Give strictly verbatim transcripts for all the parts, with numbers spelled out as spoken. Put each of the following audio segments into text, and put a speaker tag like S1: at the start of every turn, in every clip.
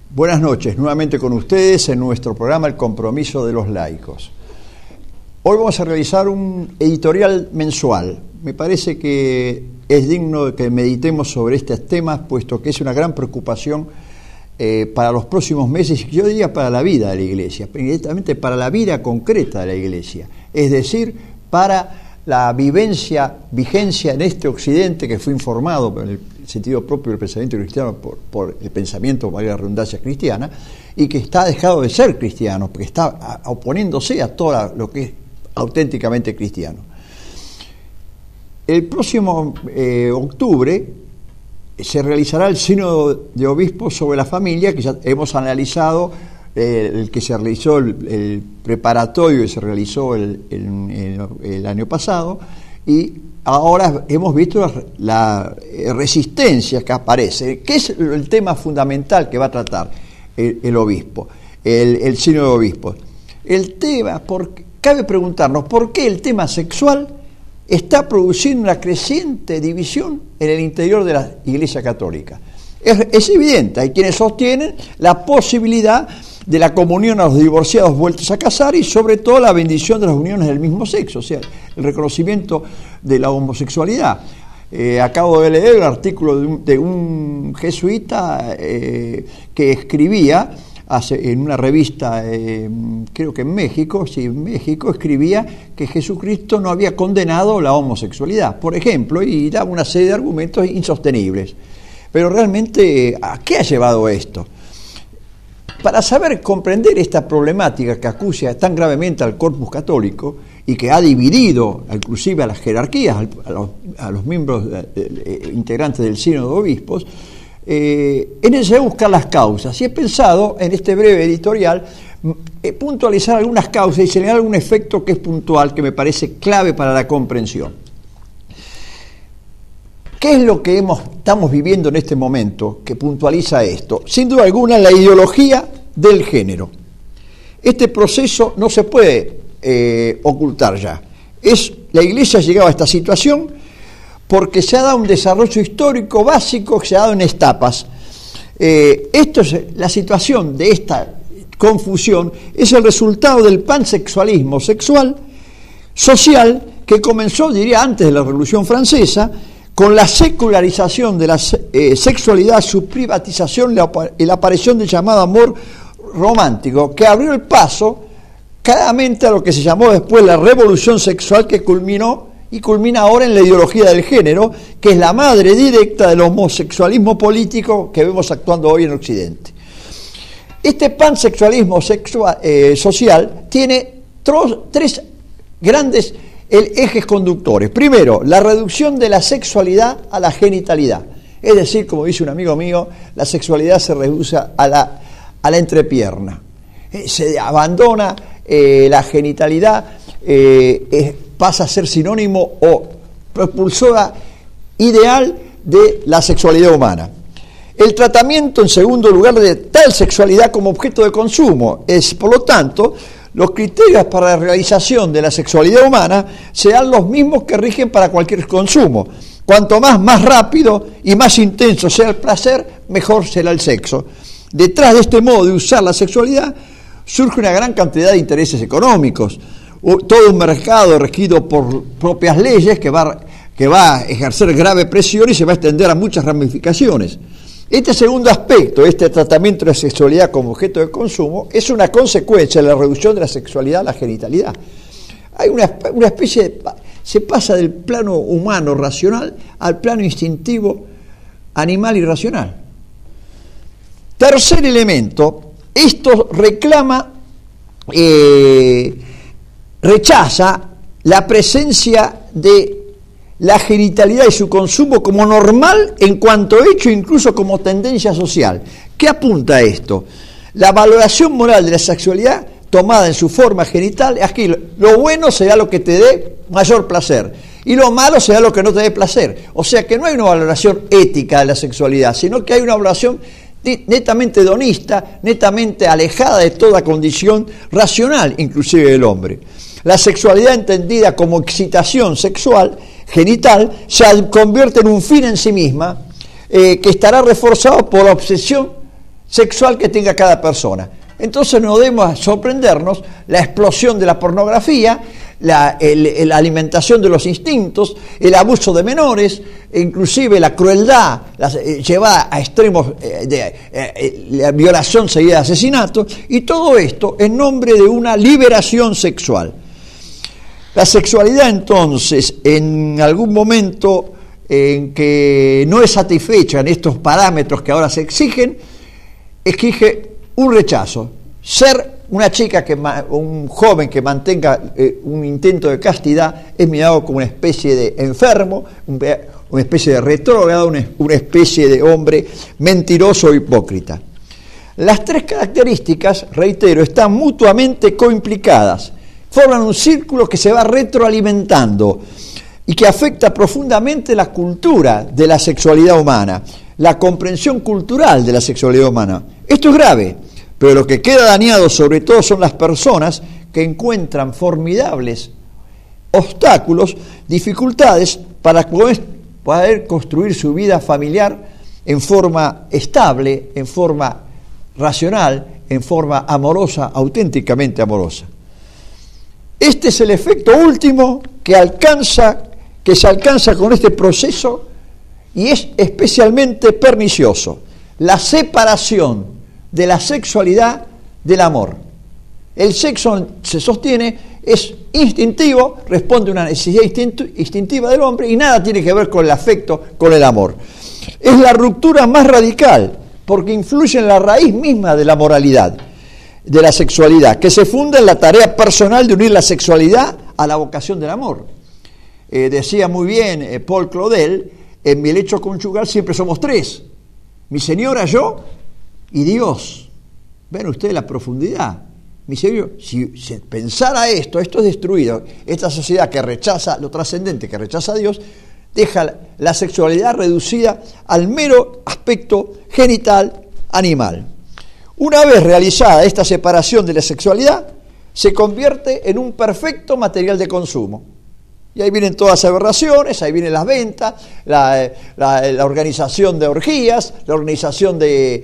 S1: Buenas noches, nuevamente con ustedes en nuestro programa El Compromiso de los Laicos. Hoy vamos a realizar un editorial mensual. Me parece que es digno de que meditemos sobre estos temas, puesto que es una gran preocupación eh, para los próximos meses, yo diría para la vida de la Iglesia, directamente para la vida concreta de la Iglesia, es decir, para la vivencia, vigencia en este Occidente que fue informado por el sentido propio del pensamiento cristiano por, por el pensamiento, valga la redundancia, cristiana, y que está dejado de ser cristiano, porque está oponiéndose a todo lo que es auténticamente cristiano. El próximo eh, octubre se realizará el Sínodo de Obispos sobre la familia, que ya hemos analizado, eh, el que se realizó, el, el preparatorio que se realizó el, el, el, el año pasado, y ahora hemos visto la, la resistencia que aparece. ¿Qué es el tema fundamental que va a tratar el, el obispo, el, el sínodo de obispos? El tema, por, cabe preguntarnos, ¿por qué el tema sexual está produciendo una creciente división en el interior de la Iglesia Católica? Es, es evidente, hay quienes sostienen la posibilidad de la comunión a los divorciados vueltos a casar y sobre todo la bendición de las uniones del mismo sexo, o sea, el reconocimiento de la homosexualidad. Eh, acabo de leer un artículo de un, de un jesuita eh, que escribía hace, en una revista, eh, creo que en México, sí, en México, escribía que Jesucristo no había condenado la homosexualidad, por ejemplo, y daba una serie de argumentos insostenibles. Pero realmente, ¿a qué ha llevado esto? Para saber comprender esta problemática que acucia tan gravemente al corpus católico y que ha dividido inclusive a las jerarquías, a los, a los miembros eh, eh, integrantes del Sínodo de Obispos, eh, es necesario buscar las causas. Y he pensado en este breve editorial eh, puntualizar algunas causas y señalar algún efecto que es puntual, que me parece clave para la comprensión. ¿Qué es lo que hemos, estamos viviendo en este momento que puntualiza esto? Sin duda alguna, la ideología del género. Este proceso no se puede eh, ocultar ya. Es, la Iglesia ha llegado a esta situación porque se ha dado un desarrollo histórico básico que se ha dado en etapas. Eh, esto es, la situación de esta confusión es el resultado del pansexualismo sexual, social, que comenzó, diría, antes de la Revolución Francesa, con la secularización de la eh, sexualidad, su privatización y la aparición del llamado amor romántico, que abrió el paso claramente a lo que se llamó después la revolución sexual, que culminó y culmina ahora en la ideología del género, que es la madre directa del homosexualismo político que vemos actuando hoy en Occidente. Este pansexualismo sexual, eh, social tiene tros, tres grandes el ejes conductores. Primero, la reducción de la sexualidad a la genitalidad. Es decir, como dice un amigo mío, la sexualidad se reduce a la, a la entrepierna. Eh, se abandona eh, la genitalidad, eh, eh, pasa a ser sinónimo o propulsora ideal de la sexualidad humana. El tratamiento, en segundo lugar, de tal sexualidad como objeto de consumo. Es, por lo tanto, los criterios para la realización de la sexualidad humana serán los mismos que rigen para cualquier consumo. Cuanto más, más rápido y más intenso sea el placer, mejor será el sexo. Detrás de este modo de usar la sexualidad surge una gran cantidad de intereses económicos. Todo un mercado regido por propias leyes que va, que va a ejercer grave presión y se va a extender a muchas ramificaciones. Este segundo aspecto, este tratamiento de la sexualidad como objeto de consumo, es una consecuencia de la reducción de la sexualidad a la genitalidad. Hay una, una especie de... se pasa del plano humano racional al plano instintivo animal y racional. Tercer elemento, esto reclama, eh, rechaza la presencia de la genitalidad y su consumo como normal en cuanto hecho, incluso como tendencia social. ¿Qué apunta a esto? La valoración moral de la sexualidad tomada en su forma genital, aquí lo bueno será lo que te dé mayor placer y lo malo será lo que no te dé placer. O sea que no hay una valoración ética de la sexualidad, sino que hay una valoración netamente hedonista, netamente alejada de toda condición racional, inclusive del hombre. La sexualidad entendida como excitación sexual genital se convierte en un fin en sí misma, eh, que estará reforzado por la obsesión sexual que tenga cada persona. Entonces no debemos sorprendernos la explosión de la pornografía, la, el, la alimentación de los instintos, el abuso de menores, e inclusive la crueldad la, eh, llevada a extremos eh, de eh, eh, la violación seguida de asesinato, y todo esto en nombre de una liberación sexual. La sexualidad, entonces, en algún momento en que no es satisfecha en estos parámetros que ahora se exigen, exige un rechazo. Ser una chica, que un joven que mantenga eh, un intento de castidad es mirado como una especie de enfermo, un, una especie de retrógrado, una, una especie de hombre mentiroso o hipócrita. Las tres características, reitero, están mutuamente coimplicadas, forman un círculo que se va retroalimentando y que afecta profundamente la cultura de la sexualidad humana, la comprensión cultural de la sexualidad humana. Esto es grave, pero lo que queda dañado sobre todo son las personas que encuentran formidables obstáculos, dificultades para poder construir su vida familiar en forma estable, en forma racional, en forma amorosa, auténticamente amorosa. Este es el efecto último que alcanza, que se alcanza con este proceso, y es especialmente pernicioso: la separación de la sexualidad del amor. El sexo, se sostiene, es instintivo, responde a una necesidad instintiva del hombre y nada tiene que ver con el afecto, con el amor. Es la ruptura más radical porque influye en la raíz misma de la moralidad, de la sexualidad, que se funda en la tarea personal de unir la sexualidad a la vocación del amor. Eh, decía muy bien eh, Paul Claudel: en mi lecho conyugal siempre somos tres, mi señora, yo y Dios. Ven ustedes la profundidad. Mi señor, si se pensara esto, esto es destruido. Esta sociedad que rechaza lo trascendente, que rechaza a Dios, deja la, la sexualidad reducida al mero aspecto genital animal. Una vez realizada esta separación de la sexualidad, se convierte en un perfecto material de consumo. Y ahí vienen todas las aberraciones, ahí vienen las ventas, la, la, la organización de orgías, la organización de,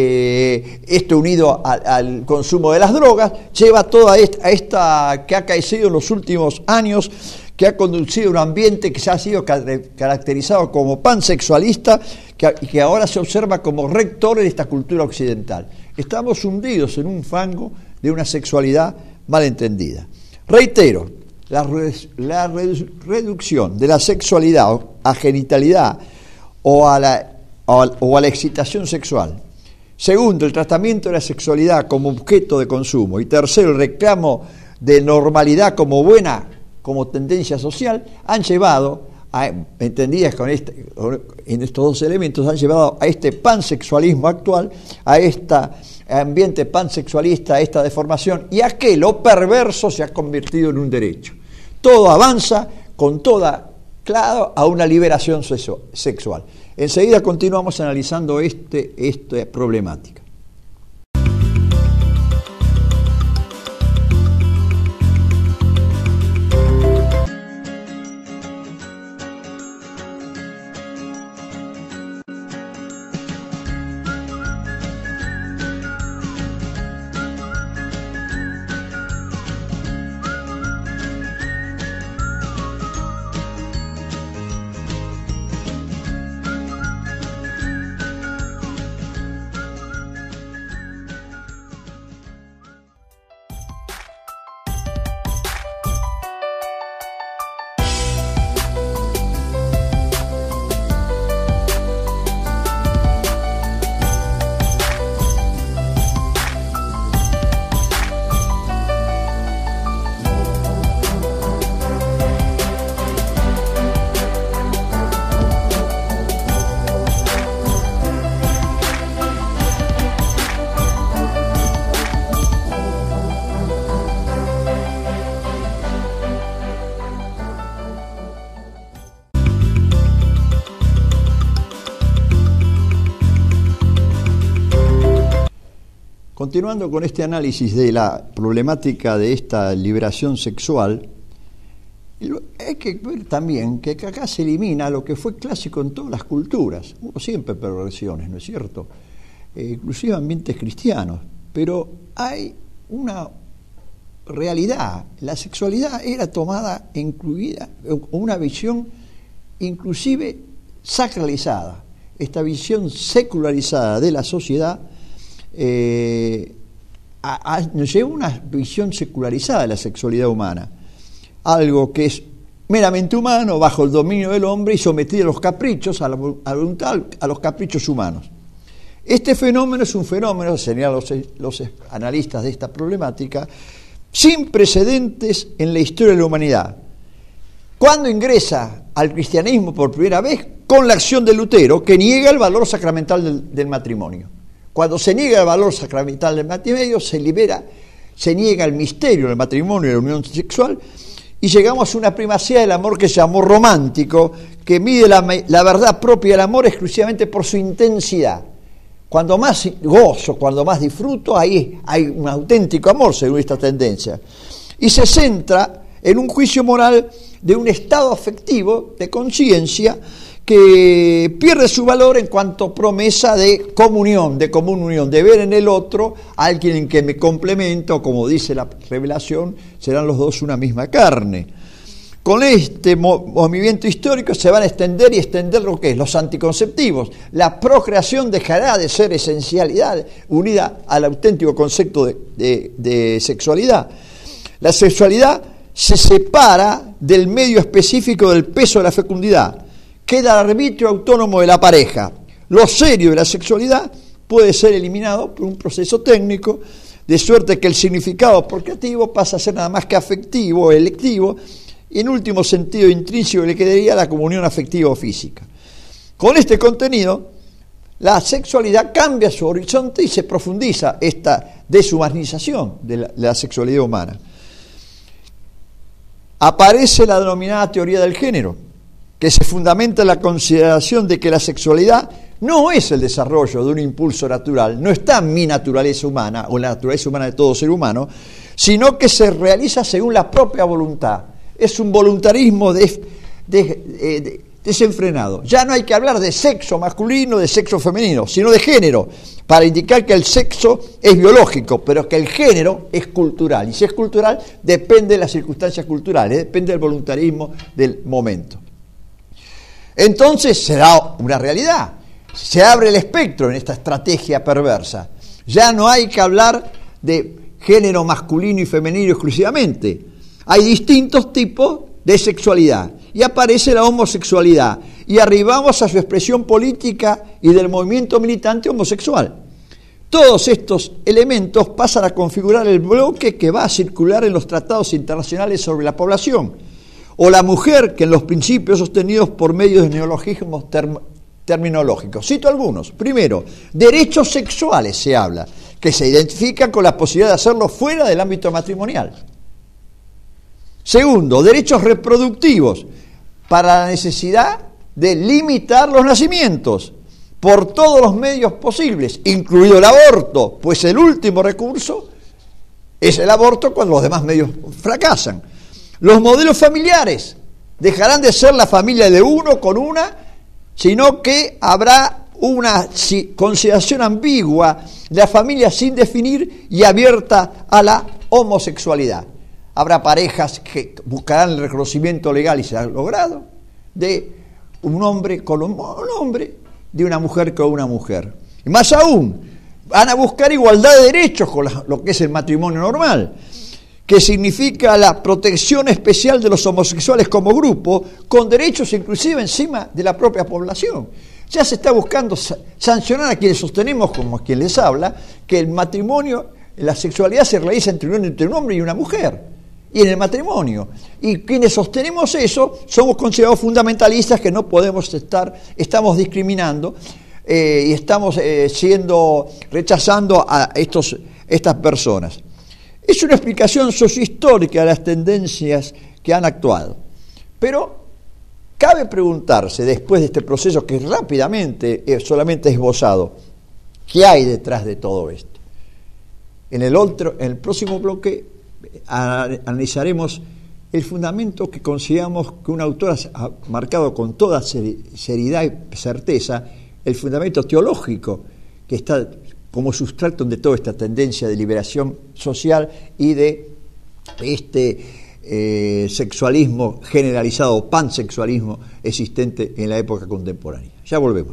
S1: de esto unido a, al consumo de las drogas, lleva toda esta, a esta que ha caído en los últimos años, que ha conducido a un ambiente que se ha sido caracterizado como pansexualista, que, y que ahora se observa como rector de esta cultura occidental. Estamos hundidos en un fango de una sexualidad malentendida. Reitero, La, la reducción de la sexualidad a genitalidad o a, la, o, a, o a la excitación sexual. Segundo, el tratamiento de la sexualidad como objeto de consumo. Y tercero, el reclamo de normalidad como buena, como tendencia social, han llevado, a, entendidas con este, en estos dos elementos, han llevado a este pansexualismo actual, a esta ambiente pansexualista, a esta deformación, y a que lo perverso se ha convertido en un derecho. Todo avanza con toda claro a una liberación sexual. Enseguida continuamos analizando este, esta problemática. Continuando con este análisis de la problemática de esta liberación sexual, hay que ver también que acá se elimina lo que fue clásico en todas las culturas. Hubo siempre perversiones, ¿no es cierto? eh, inclusive ambientes cristianos, pero hay una realidad. La sexualidad era tomada, incluida, una visión inclusive sacralizada. Esta visión secularizada de la sociedad eh, a, a, nos lleva a una visión secularizada de la sexualidad humana, algo que es meramente humano, bajo el dominio del hombre y sometido a los caprichos, a la, a la voluntad, a los caprichos humanos. Este fenómeno es un fenómeno, serían los, los analistas de esta problemática, sin precedentes en la historia de la humanidad. Cuando ingresa al cristianismo por primera vez, con la acción de Lutero, que niega el valor sacramental del, del matrimonio. Cuando se niega el valor sacramental del matrimonio, se libera, se niega el misterio del matrimonio y la unión sexual, y llegamos a una primacía del amor que se llamó romántico, que mide la, la verdad propia del amor exclusivamente por su intensidad. Cuando más gozo, cuando más disfruto, ahí hay un auténtico amor según esta tendencia. Y se centra en un juicio moral de un estado afectivo, de conciencia, que pierde su valor en cuanto promesa de comunión, de común unión, de ver en el otro a alguien en que me complemento, o como dice la revelación, serán los dos una misma carne. Con este movimiento histórico se van a extender y extender lo que es los anticonceptivos. La procreación dejará de ser esencialidad unida al auténtico concepto de, de, de sexualidad. La sexualidad se separa del medio específico del peso de la fecundidad. Queda al arbitrio autónomo de la pareja. Lo serio de la sexualidad puede ser eliminado por un proceso técnico, de suerte que el significado procreativo pasa a ser nada más que afectivo, electivo, y en último sentido intrínseco le quedaría la comunión afectiva o física. Con este contenido, la sexualidad cambia su horizonte y se profundiza esta deshumanización de la, de la sexualidad humana. Aparece la denominada teoría del género, que se fundamenta en la consideración de que la sexualidad no es el desarrollo de un impulso natural, no está en mi naturaleza humana o en la naturaleza humana de todo ser humano, sino que se realiza según la propia voluntad. Es un voluntarismo de, de, de, de, desenfrenado. Ya no hay que hablar de sexo masculino, de sexo femenino, sino de género, para indicar que el sexo es biológico, pero que el género es cultural. Y si es cultural, depende de las circunstancias culturales, depende del voluntarismo del momento. Entonces se da una realidad, se abre el espectro en esta estrategia perversa. Ya no hay que hablar de género masculino y femenino exclusivamente. Hay distintos tipos de sexualidad y aparece la homosexualidad y arribamos a su expresión política y del movimiento militante homosexual. Todos estos elementos pasan a configurar el bloque que va a circular en los tratados internacionales sobre la población, o la mujer, que en los principios sostenidos por medio de neologismos term- terminológicos. Cito algunos. Primero, derechos sexuales se habla, que se identifican con la posibilidad de hacerlo fuera del ámbito matrimonial. Segundo, derechos reproductivos, para la necesidad de limitar los nacimientos por todos los medios posibles, incluido el aborto, pues el último recurso es el aborto cuando los demás medios fracasan. Los modelos familiares dejarán de ser la familia de uno con una, sino que habrá una consideración ambigua de la familia sin definir y abierta a la homosexualidad. Habrá parejas que buscarán el reconocimiento legal y será logrado de un hombre con un hombre, de una mujer con una mujer. Y más aún, van a buscar igualdad de derechos con la, lo que es el matrimonio normal, que significa la protección especial de los homosexuales como grupo, con derechos inclusive encima de la propia población. Ya se está buscando sancionar a quienes sostenemos, como a quien les habla, que el matrimonio, la sexualidad se realiza entre un, entre un hombre y una mujer, y en el matrimonio. Y quienes sostenemos eso somos considerados fundamentalistas que no podemos estar, estamos discriminando eh, y estamos eh, siendo, rechazando a estos, estas personas. Es una explicación sociohistórica de las tendencias que han actuado. Pero cabe preguntarse, después de este proceso que rápidamente es solamente esbozado, ¿qué hay detrás de todo esto? En el, otro, en el próximo bloque analizaremos el fundamento que consideramos que un autor ha marcado con toda seriedad y certeza, el fundamento teológico que está como sustrato de toda esta tendencia de liberación social y de este eh, sexualismo generalizado, pansexualismo existente en la época contemporánea. Ya volvemos.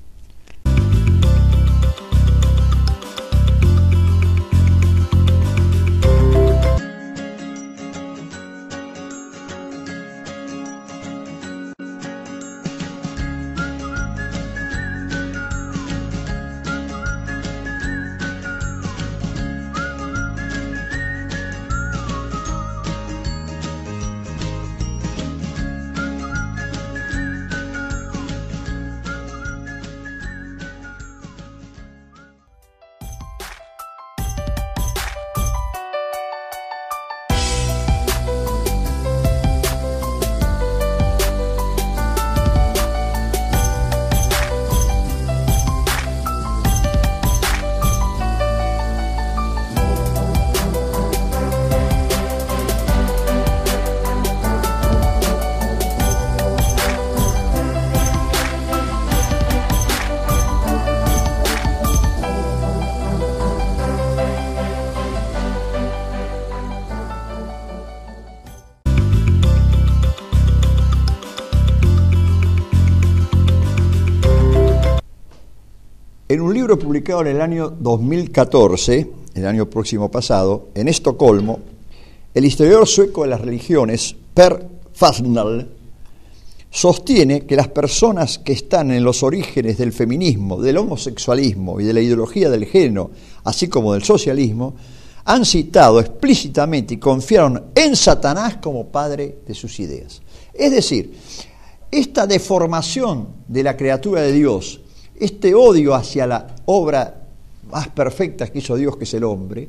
S1: En un libro publicado en el año dos mil catorce, el año próximo pasado, en Estocolmo, el historiador sueco de las religiones, Per Fassnell, sostiene que las personas que están en los orígenes del feminismo, del homosexualismo y de la ideología del género, así como del socialismo, han citado explícitamente y confiaron en Satanás como padre de sus ideas. Es decir, esta deformación de la criatura de Dios, este odio hacia la obra más perfecta que hizo Dios, que es el hombre,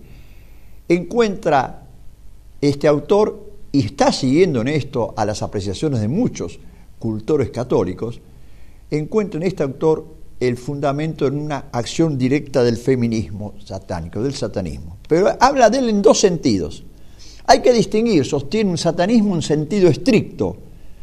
S1: encuentra este autor, y está siguiendo en esto a las apreciaciones de muchos cultores católicos, encuentra en este autor el fundamento en una acción directa del feminismo satánico, del satanismo. Pero habla de él en dos sentidos. Hay que distinguir, sostiene un satanismo en sentido estricto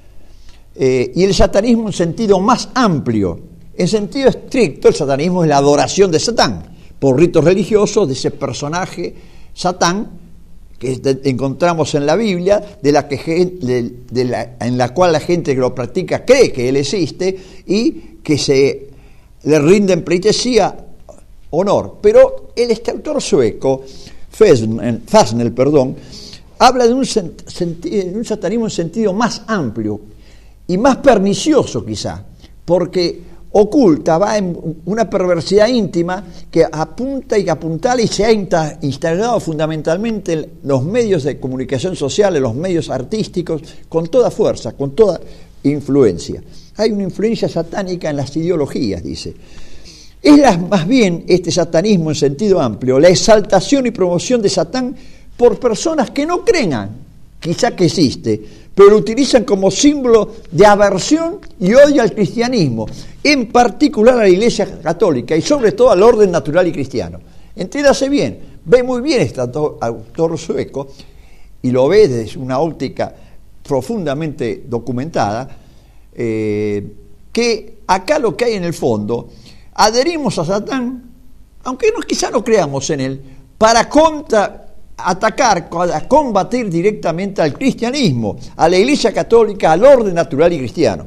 S1: eh, y el satanismo en sentido más amplio. En sentido estricto, el satanismo es la adoración de Satán, por ritos religiosos de ese personaje Satán, que encontramos en la Biblia, de la que, de, de la, en la cual la gente que lo practica cree que él existe y que se le rinden pleitesía, honor. Pero el este autor sueco, Fassnell, Fassnell, perdón, habla de un, senti, un satanismo en sentido más amplio y más pernicioso quizá, porque oculta, va en una perversidad íntima que apunta y que apuntala y se ha instalado fundamentalmente en los medios de comunicación social, en los medios artísticos, con toda fuerza, con toda influencia. Hay una influencia satánica en las ideologías, dice. Es la, más bien este satanismo en sentido amplio, la exaltación y promoción de Satán por personas que no crean, quizá que existe, pero lo utilizan como símbolo de aversión y odio al cristianismo, en particular a la Iglesia Católica y sobre todo al orden natural y cristiano. Entiéndase bien, ve muy bien este autor sueco y lo ve desde una óptica profundamente documentada, eh, que acá lo que hay en el fondo, adherimos a Satán, aunque no, quizá no creamos en él, para contra atacar, a combatir directamente al cristianismo, a la Iglesia Católica, al orden natural y cristiano.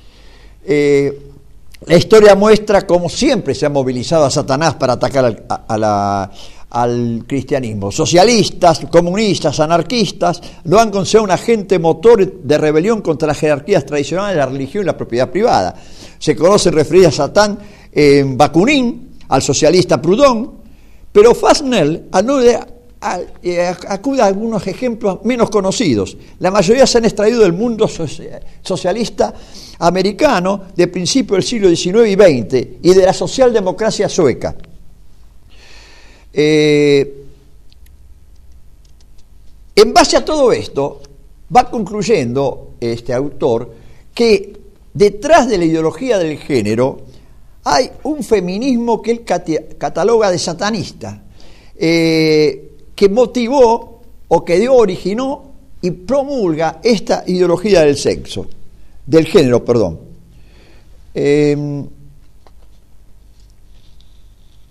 S1: Eh, la historia muestra cómo siempre se ha movilizado a Satanás para atacar al, a, a la, al cristianismo. Socialistas, comunistas, anarquistas lo han considerado un agente motor de rebelión contra las jerarquías tradicionales de la religión y la propiedad privada. Se conoce referir a Satán en Bakunin, al socialista Proudhon, pero Fassnell alude acude a algunos ejemplos menos conocidos. La mayoría se han extraído del mundo socialista americano de principios del siglo diecinueve y veinte y de la socialdemocracia sueca. Eh, en base a todo esto, va concluyendo este autor que detrás de la ideología del género hay un feminismo que él cataloga de satanista, eh, que motivó o que dio, originó y promulga esta ideología del sexo, del género, perdón. Eh,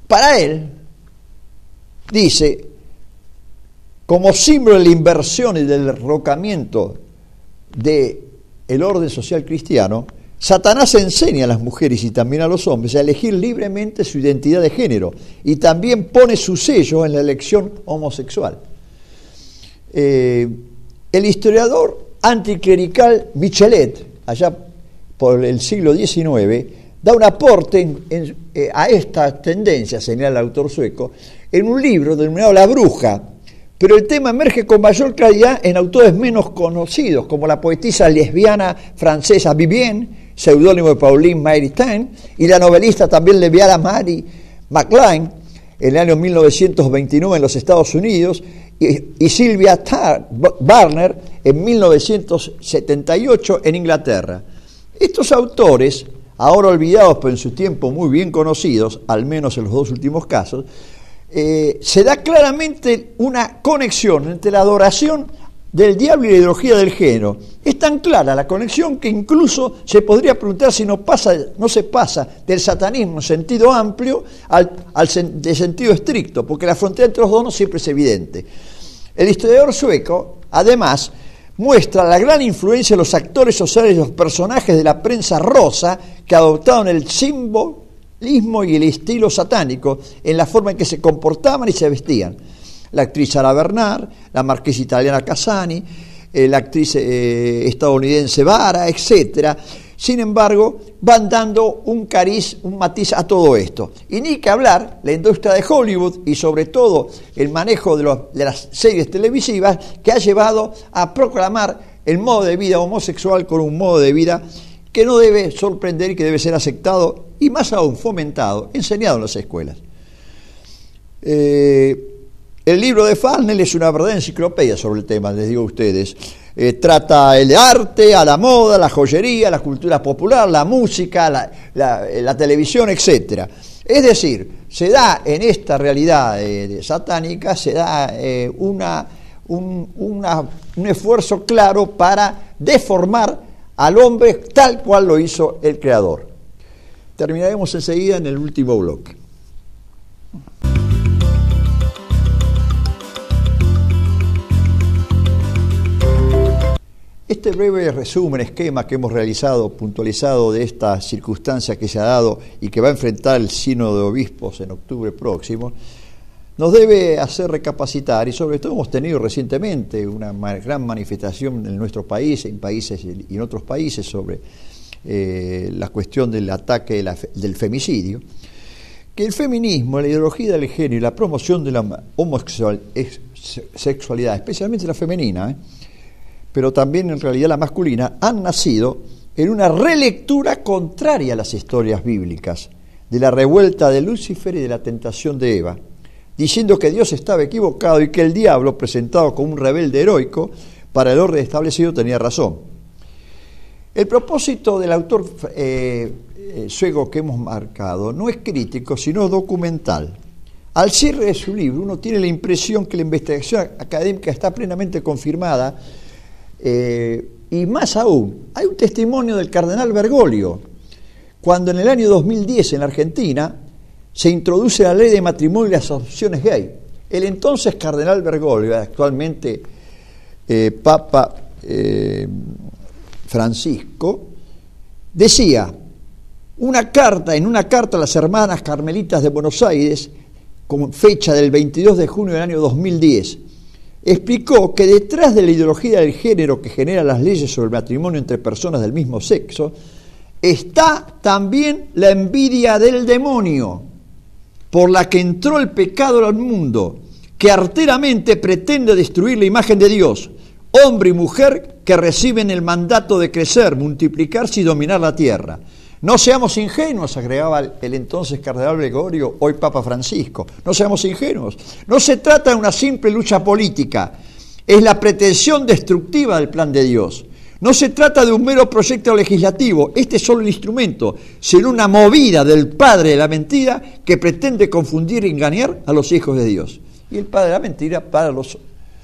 S1: Para él, dice, como símbolo de la inversión y del derrocamiento del orden social cristiano, Satanás enseña a las mujeres y también a los hombres a elegir libremente su identidad de género y también pone su sello en la elección homosexual. Eh, el historiador anticlerical Michelet, allá por el siglo diecinueve, da un aporte en, en, eh, a esta tendencia, señala el autor sueco, en un libro denominado La Bruja, pero el tema emerge con mayor claridad en autores menos conocidos, como la poetisa lesbiana francesa Vivienne, seudónimo de Pauline Maritain, y la novelista también lesbiana Mary MacLane, en el año mil novecientos veintinueve en los Estados Unidos, y, y Sylvia Tar Barner en mil novecientos setenta y ocho en Inglaterra. Estos autores, ahora olvidados pero en su tiempo muy bien conocidos, al menos en los dos últimos casos, eh, se da claramente una conexión entre la adoración del diablo y la ideología del género. Es tan clara la conexión que incluso se podría preguntar si no, pasa, no se pasa del satanismo en sentido amplio al, al sen, de sentido estricto, porque la frontera entre los dos no siempre es evidente. El historiador sueco, además, muestra la gran influencia de los actores sociales y los personajes de la prensa rosa que adoptaron el simbolismo y el estilo satánico en la forma en que se comportaban y se vestían. La actriz Sara Bernard, la marquesa italiana Casani, eh, la actriz eh, estadounidense Vara, etcétera. Sin embargo, van dando un cariz, un matiz a todo esto. Y ni que hablar, la industria de Hollywood y sobre todo el manejo de, los, de las series televisivas que ha llevado a proclamar el modo de vida homosexual con un modo de vida que no debe sorprender y que debe ser aceptado y más aún fomentado, enseñado en las escuelas. Eh, el libro de Farnell es una verdadera enciclopedia sobre el tema, les digo a ustedes. Eh, trata el arte, a la moda, la joyería, la cultura popular, la música, la, la, la televisión, etcétera. Es decir, se da en esta realidad eh, satánica, se da eh, una, un, una, un esfuerzo claro para deformar al hombre tal cual lo hizo el Creador. Terminaremos enseguida en el último bloque. Este breve resumen, esquema que hemos realizado, puntualizado de esta circunstancia que se ha dado y que va a enfrentar el Sínodo de Obispos en octubre próximo, nos debe hacer recapacitar, y sobre todo hemos tenido recientemente una gran manifestación en nuestro país, en países y en otros países sobre eh, la cuestión del ataque de la, del femicidio, que el feminismo, la ideología del género y la promoción de la homosexualidad, especialmente la femenina, ¿eh? pero también en realidad la masculina, han nacido en una relectura contraria a las historias bíblicas, de la revuelta de Lucifer y de la tentación de Eva, diciendo que Dios estaba equivocado y que el diablo, presentado como un rebelde heroico, para el orden establecido tenía razón. El propósito del autor eh, eh, sueco que hemos marcado no es crítico, sino documental. Al cierre de su libro uno tiene la impresión que la investigación académica está plenamente confirmada. Eh, y más aún, hay un testimonio del cardenal Bergoglio, cuando en el año dos mil diez en la Argentina se introduce la ley de matrimonio y las adopciones gay. El entonces cardenal Bergoglio, actualmente eh, Papa eh, Francisco, decía una carta, en una carta a las hermanas carmelitas de Buenos Aires, con fecha del veintidós de junio del año dos mil diez, explicó que detrás de la ideología del género que genera las leyes sobre el matrimonio entre personas del mismo sexo, está también la envidia del demonio, por la que entró el pecado al mundo, que arteramente pretende destruir la imagen de Dios, hombre y mujer que reciben el mandato de crecer, multiplicarse y dominar la tierra. No seamos ingenuos, agregaba el entonces cardenal Bergoglio, hoy Papa Francisco. No seamos ingenuos. No se trata de una simple lucha política, es la pretensión destructiva del plan de Dios. No se trata de un mero proyecto legislativo, este es solo un instrumento, sino una movida del padre de la mentira que pretende confundir y engañar a los hijos de Dios. Y el padre de la mentira para los,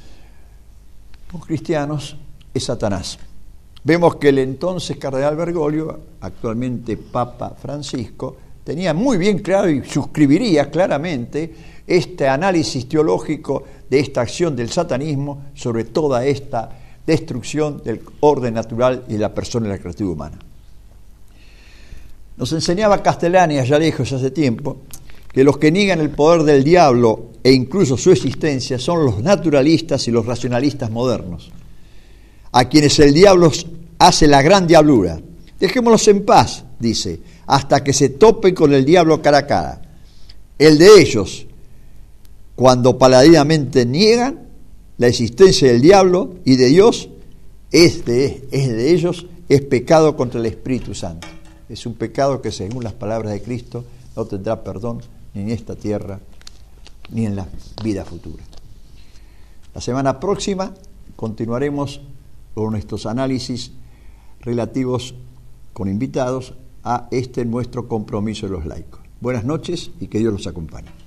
S1: los cristianos es Satanás. Vemos que el entonces cardenal Bergoglio, actualmente Papa Francisco, tenía muy bien claro y suscribiría claramente este análisis teológico de esta acción del satanismo sobre toda esta destrucción del orden natural y de la persona y la criatura humana. Nos enseñaba Castellani allá lejos hace tiempo que los que niegan el poder del diablo e incluso su existencia son los naturalistas y los racionalistas modernos, a quienes el diablo hace la gran diablura. Dejémoslos en paz, dice, hasta que se topen con el diablo cara a cara. El de ellos, cuando paladinamente niegan la existencia del diablo y de Dios, es de, es de ellos, es pecado contra el Espíritu Santo. Es un pecado que, según las palabras de Cristo, no tendrá perdón ni en esta tierra ni en la vida futura. La semana próxima continuaremos con nuestros análisis relativos con invitados a este nuestro compromiso de los laicos. Buenas noches y que Dios los acompañe.